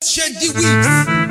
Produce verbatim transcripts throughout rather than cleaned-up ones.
شادي ويكس.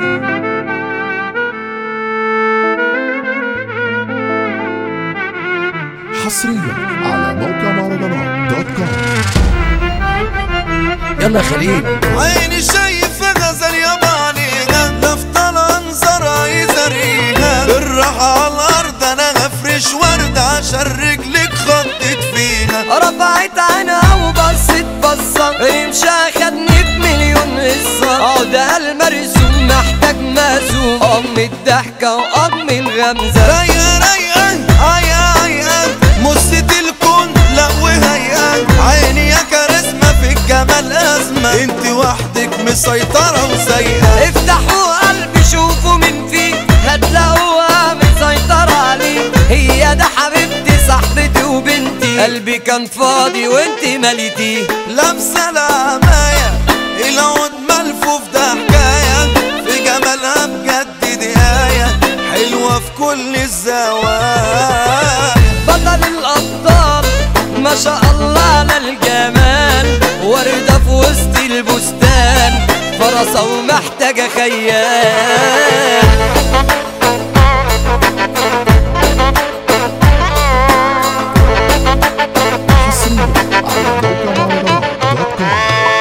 حصريا على موقع مهرجانات دوت كوم. يلا يا خليل. عيني شايفة غزل يابانيها لفضل انظرها يزريها بالراحة على الارض انا هفرش وردة عشان رجلك خطت فيها. رفعت عينها وبصت بصة امشى خدني بمليون قصة عقدها المرسوم محتاج مهزوم ام الضحكة وام الغمزة رايقة رايقة عيا عيا مست الكون لا وهيئة عيني يا كاريزما في الجمال أزمة انت وحدك مسيطرة وسايقة. افتحوا قلبي شوفوا من فيه هتلاقوها مسيطرة عليه هي ده حبيبتي صاحبتي وبنتي قلبي كان فاضي وانتي مليتيه. لابسة العماية العود ملفوف ده حكاية في جمالها بجد دي آية حلوة في كل الزوايا. بطل الأبطال ما شاء الله على الجمال وردة في وسط البستان فرصة ومحتاجة خيال. حصريا على موقع مهرجانات دوت كوم.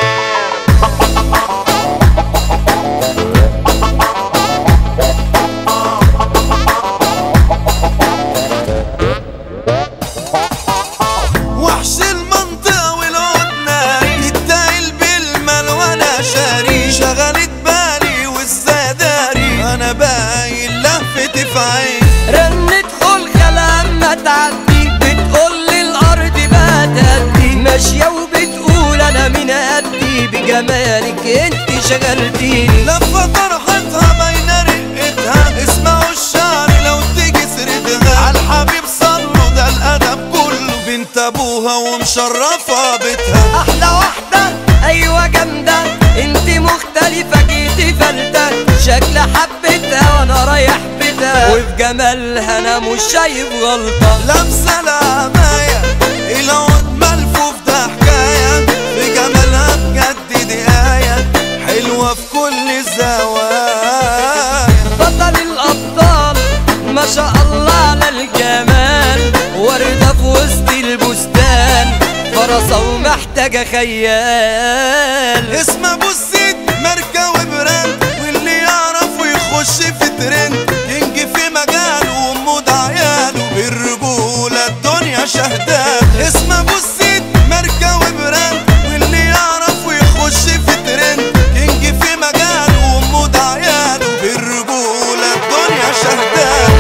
وحش المنطقة والعدنا تتايل بالمال وانا شاري شغلت بالي والزاداري انا باين لفتي في عين. رنت خلقة لما تعدي بتقول لي الأرض بقى تهدي ماشية وبتقول أنا من قدي بجمالك انت شغلتيني. لفة طرحتها بين رقتها اسمعوا الشعر لو تيجي سردها عالحبيب صلوا ده الأدب كله بنت أبوها ومشرفة بيتها. أحلى واحدة أيوة جامدة انت مختلفة جيتي فلتة شكل حبتها وأنا رايح بيتها وفي جمالها أنا مش شايف غلطة. لابسة العماية العود ملفوف ده حكاية في جمالها بجد دي آية حلوة في كل الزوايا. بطل الأبطال ما شاء الله على الجمال وردة في وسط البستان فرصة ومحتاجة خيال. اسم ابو السيد ماركة وبراند واللي يعرف ويخش في ترند كينج في مجاله ومود عياله بالرجولة الدنيا شهداه. اسم ابو السيد ماركة وبراند واللي يعرف ويخش في ترند كينج في مجاله ومود عياله بالرجولة الدنيا شهداه.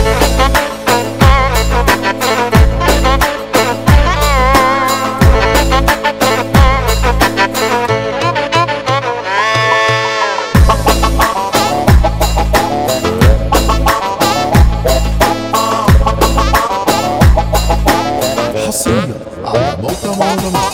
حصريا على موقع مهرجانات